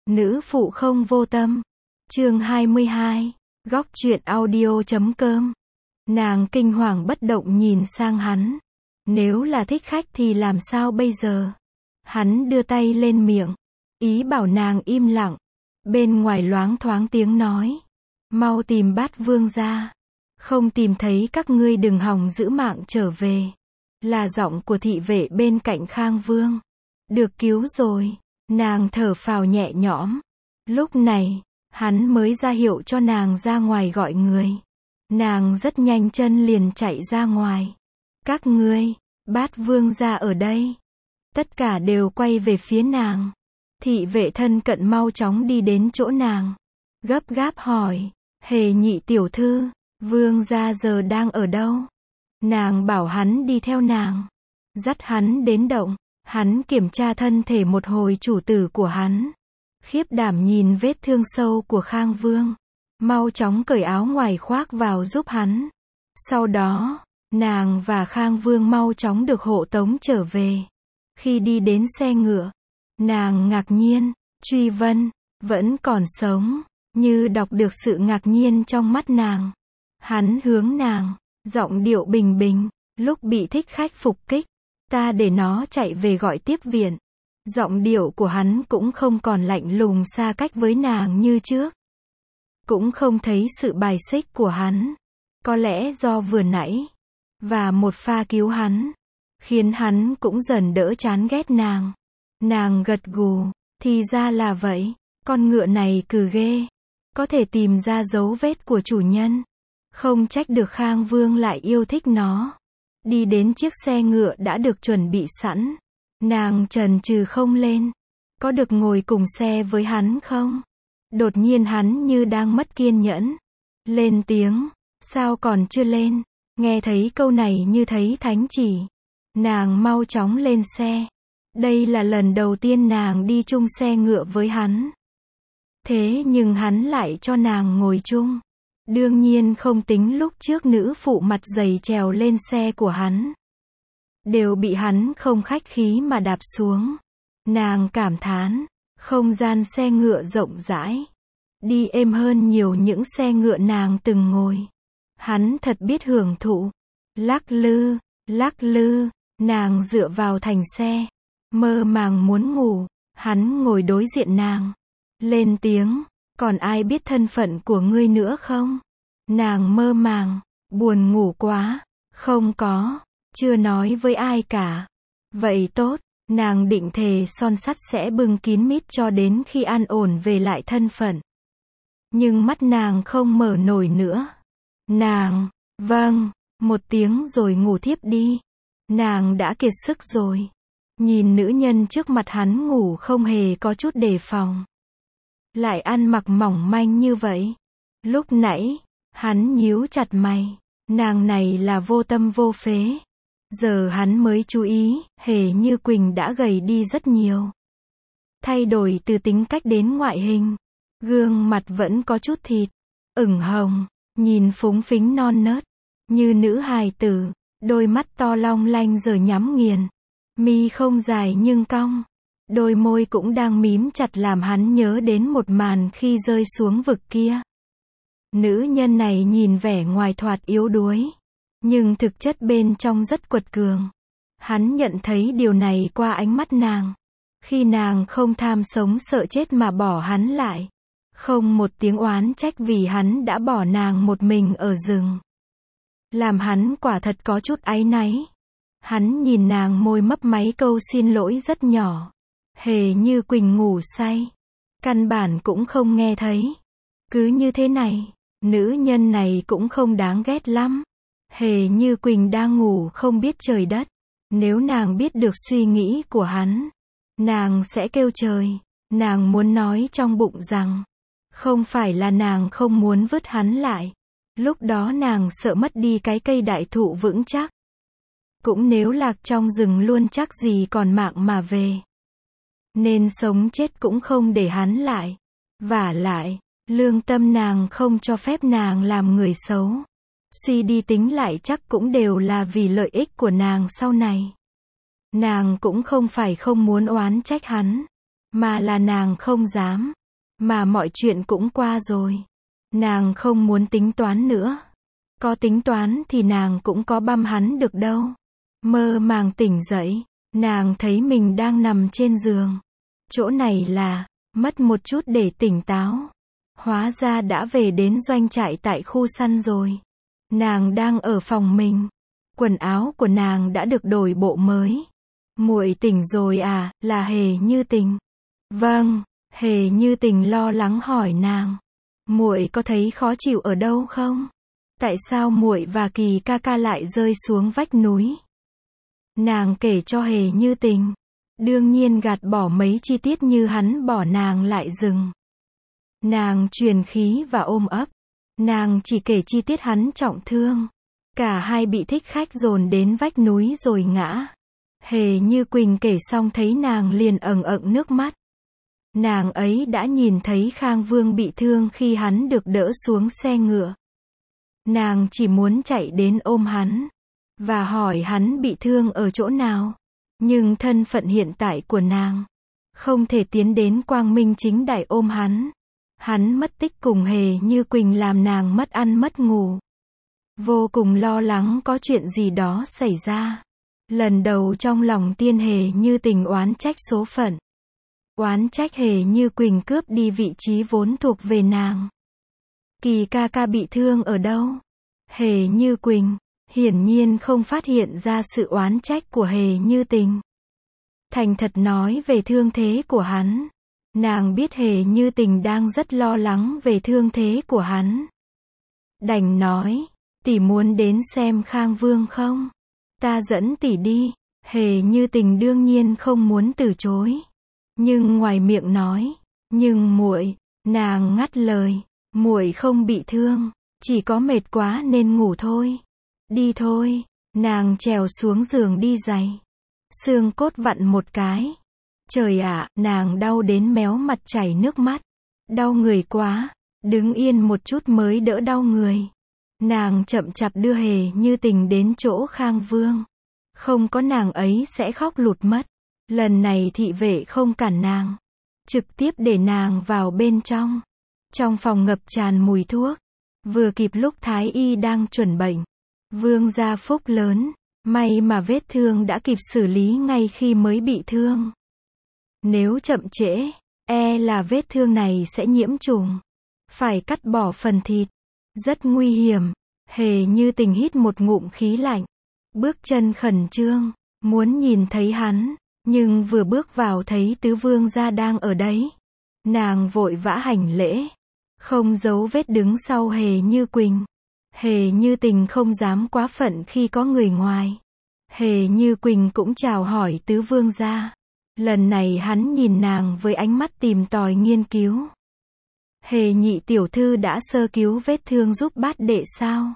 Nữ phụ không vô tâm. Chương 22. Góc truyện audio.com. Nàng kinh hoàng bất động nhìn sang hắn. Nếu là thích khách thì làm sao bây giờ? Hắn đưa tay lên miệng, ý bảo nàng im lặng. Bên ngoài loáng thoáng tiếng nói. Mau tìm Bát Vương ra. Không tìm thấy các ngươi đừng hòng giữ mạng trở về. Là giọng của thị vệ bên cạnh Khang Vương. Được cứu rồi. Nàng thở phào nhẹ nhõm. Lúc này, hắn mới ra hiệu cho nàng ra ngoài gọi người. Nàng rất nhanh chân liền chạy ra ngoài. Các ngươi, Bát Vương gia ở đây. Tất cả đều quay về phía nàng. Thị vệ thân cận mau chóng đi đến chỗ nàng. Gấp gáp hỏi, Hề nhị tiểu thư, Vương gia giờ đang ở đâu? Nàng bảo hắn đi theo nàng. Dắt hắn đến động. Hắn kiểm tra thân thể một hồi chủ tử của hắn. Khiếp đảm nhìn vết thương sâu của Khang Vương. Mau chóng cởi áo ngoài khoác vào giúp hắn. Sau đó, nàng và Khang Vương mau chóng được hộ tống trở về. Khi đi đến xe ngựa, nàng ngạc nhiên, Truy Vân, vẫn còn sống, như đọc được sự ngạc nhiên trong mắt nàng. Hắn hướng nàng, giọng điệu bình bình, lúc bị thích khách phục kích. Ta để nó chạy về gọi tiếp viện. Giọng điệu của hắn cũng không còn lạnh lùng xa cách với nàng như trước. Cũng không thấy sự bài xích của hắn. Có lẽ do vừa nãy, và một pha cứu hắn, khiến hắn cũng dần đỡ chán ghét nàng. Nàng gật gù, thì ra là vậy, con ngựa này cừ ghê. Có thể tìm ra dấu vết của chủ nhân. Không trách được Khang Vương lại yêu thích nó. Đi đến chiếc xe ngựa đã được chuẩn bị sẵn. Nàng chần chừ không lên. Có được ngồi cùng xe với hắn không? Đột nhiên hắn như đang mất kiên nhẫn. Lên tiếng. Sao còn chưa lên? Nghe thấy câu này như thấy thánh chỉ. Nàng mau chóng lên xe. Đây là lần đầu tiên nàng đi chung xe ngựa với hắn. Thế nhưng hắn lại cho nàng ngồi chung. Đương nhiên không tính lúc trước nữ phụ mặt dày trèo lên xe của hắn. Đều bị hắn không khách khí mà đạp xuống. Nàng cảm thán, không gian xe ngựa rộng rãi. Đi êm hơn nhiều những xe ngựa nàng từng ngồi. Hắn thật biết hưởng thụ. Lắc lư, nàng dựa vào thành xe. Mơ màng muốn ngủ, hắn ngồi đối diện nàng. Lên tiếng. Còn ai biết thân phận của ngươi nữa không? Nàng mơ màng, buồn ngủ quá. Không có, chưa nói với ai cả. Vậy tốt, nàng định thề son sắt sẽ bưng kín mít cho đến khi an ổn về lại thân phận. Nhưng mắt nàng không mở nổi nữa. Nàng, vâng, một tiếng rồi ngủ thiếp đi. Nàng đã kiệt sức rồi. Nhìn nữ nhân trước mặt hắn ngủ không hề có chút đề phòng. Lại ăn mặc mỏng manh như vậy. Lúc nãy, hắn nhíu chặt mày. Nàng này là vô tâm vô phế. Giờ hắn mới chú ý, Hề Như Quỳnh đã gầy đi rất nhiều. Thay đổi từ tính cách đến ngoại hình. Gương mặt vẫn có chút thịt, ửng hồng, nhìn phúng phính non nớt, như nữ hài tử. Đôi mắt to long lanh giờ nhắm nghiền. Mi không dài nhưng cong. Đôi môi cũng đang mím chặt làm hắn nhớ đến một màn khi rơi xuống vực kia. Nữ nhân này nhìn vẻ ngoài thoạt yếu đuối, nhưng thực chất bên trong rất quật cường. Hắn nhận thấy điều này qua ánh mắt nàng. Khi nàng không tham sống sợ chết mà bỏ hắn lại. Không một tiếng oán trách vì hắn đã bỏ nàng một mình ở rừng. Làm hắn quả thật có chút áy náy. Hắn nhìn nàng môi mấp máy câu xin lỗi rất nhỏ. Hề Như Quỳnh ngủ say. Căn bản cũng không nghe thấy. Cứ như thế này, nữ nhân này cũng không đáng ghét lắm. Hề Như Quỳnh đang ngủ không biết trời đất. Nếu nàng biết được suy nghĩ của hắn, nàng sẽ kêu trời. Nàng muốn nói trong bụng rằng, không phải là nàng không muốn vứt hắn lại. Lúc đó nàng sợ mất đi cái cây đại thụ vững chắc. Cũng nếu lạc trong rừng luôn chắc gì còn mạng mà về. Nên sống chết cũng không để hắn lại. Vả lại, lương tâm nàng không cho phép nàng làm người xấu. Suy đi tính lại chắc cũng đều là vì lợi ích của nàng sau này. Nàng cũng không phải không muốn oán trách hắn. mà là nàng không dám. Mà mọi chuyện cũng qua rồi. Nàng không muốn tính toán nữa. Có tính toán thì nàng cũng có băm hắn được đâu. Mơ màng tỉnh dậy, nàng thấy mình đang nằm trên giường. Chỗ này là, mất một chút để tỉnh táo. Hóa ra đã về đến doanh trại tại khu săn rồi. Nàng đang ở phòng mình. Quần áo của nàng đã được đổi bộ mới. Muội tỉnh rồi à, là Hề Như Tình. Vâng, Hề Như Tình lo lắng hỏi nàng. Muội có thấy khó chịu ở đâu không? Tại sao muội và Kỳ ca ca lại rơi xuống vách núi? Nàng kể cho Hề Như Tình. Đương nhiên gạt bỏ mấy chi tiết như hắn bỏ nàng lại rừng. Nàng truyền khí và ôm ấp. Nàng chỉ kể chi tiết hắn trọng thương. Cả hai bị thích khách dồn đến vách núi rồi ngã. Hề Như Quỳnh kể xong thấy nàng liền ẩn ẩn nước mắt. Nàng ấy đã nhìn thấy Khang Vương bị thương khi hắn được đỡ xuống xe ngựa. Nàng chỉ muốn chạy đến ôm hắn. Và hỏi hắn bị thương ở chỗ nào. Nhưng thân phận hiện tại của nàng không thể tiến đến quang minh chính đại ôm hắn. Hắn mất tích cùng Hề Như Quỳnh làm nàng mất ăn mất ngủ. Vô cùng lo lắng có chuyện gì đó xảy ra. Lần đầu trong lòng tiên Hề Như Tình oán trách số phận. Oán trách Hề Như Quỳnh cướp đi vị trí vốn thuộc về nàng. Kỳ ca ca bị thương ở đâu? Hề Như Quỳnh hiển nhiên không phát hiện ra sự oán trách của Hề Như Tình. Thành thật nói về thương thế của hắn. Nàng biết Hề Như Tình đang rất lo lắng về thương thế của hắn. Đành nói, tỷ muốn đến xem Khang Vương không? Ta dẫn tỷ đi. Hề Như Tình đương nhiên không muốn từ chối. Nhưng ngoài miệng nói, nhưng muội, nàng ngắt lời, muội không bị thương, chỉ có mệt quá nên ngủ thôi. Đi thôi, nàng trèo xuống giường đi giày. Xương cốt vặn một cái. Trời ạ, nàng đau đến méo mặt chảy nước mắt. Đau người quá, đứng yên một chút mới đỡ đau người. Nàng chậm chạp đưa Hề Như Tình đến chỗ Khang Vương. Không có nàng ấy sẽ khóc lụt mất. Lần này thị vệ không cản nàng. Trực tiếp để nàng vào bên trong. Trong phòng ngập tràn mùi thuốc. Vừa kịp lúc Thái Y đang chuẩn bệnh. Vương gia phúc lớn. May mà vết thương đã kịp xử lý ngay khi mới bị thương. Nếu chậm trễ, e là vết thương này sẽ nhiễm trùng. Phải cắt bỏ phần thịt. Rất nguy hiểm. Hề Như Tình hít một ngụm khí lạnh. Bước chân khẩn trương, muốn nhìn thấy hắn. Nhưng vừa bước vào thấy tứ vương gia đang ở đấy. Nàng vội vã hành lễ. Không giấu vết đứng sau Hề Như Quỳnh. Hề Như Tình không dám quá phận khi có người ngoài. Hề Như Quỳnh cũng chào hỏi tứ vương gia. Lần này hắn nhìn nàng với ánh mắt tìm tòi nghiên cứu. Hề nhị tiểu thư đã sơ cứu vết thương giúp bát đệ sao?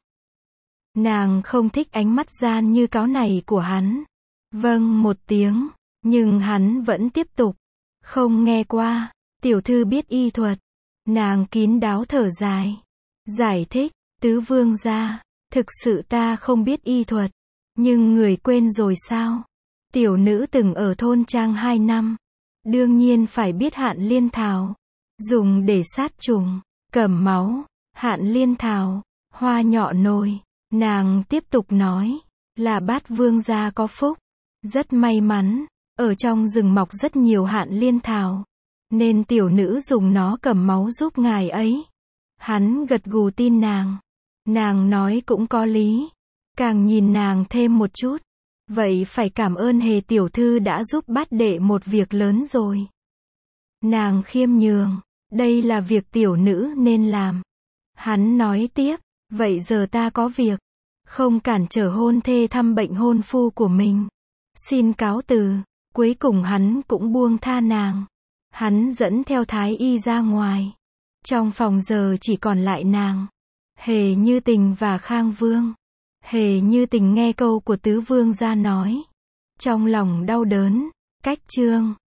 Nàng không thích ánh mắt gian như cáo này của hắn. Vâng một tiếng, nhưng hắn vẫn tiếp tục. Không nghe qua, tiểu thư biết y thuật. Nàng kín đáo thở dài. Giải thích, tứ vương gia, thực sự ta không biết y thuật. Nhưng người quên rồi sao? Tiểu nữ từng ở thôn trang 2 năm. Đương nhiên phải biết hạn liên thảo. Dùng để sát trùng, cầm máu, hạn liên thảo, hoa nhọ nồi. Nàng tiếp tục nói, là bát vương gia có phúc. Rất may mắn, ở trong rừng mọc rất nhiều hạn liên thảo. Nên tiểu nữ dùng nó cầm máu giúp ngài ấy. Hắn gật gù tin nàng. Nàng nói cũng có lý. Càng nhìn nàng thêm một chút. Vậy phải cảm ơn Hề tiểu thư đã giúp bát đệ một việc lớn rồi. Nàng khiêm nhường. Đây là việc tiểu nữ nên làm. Hắn nói tiếp. Vậy giờ ta có việc. Không cản trở hôn thê thăm bệnh hôn phu của mình. Xin cáo từ. Cuối cùng hắn cũng buông tha nàng. Hắn dẫn theo Thái Y ra ngoài. Trong phòng giờ chỉ còn lại nàng. Hề Như Tình và Khang Vương. Hề Như Tình nghe câu của tứ vương gia nói. Trong lòng đau đớn. Cách chương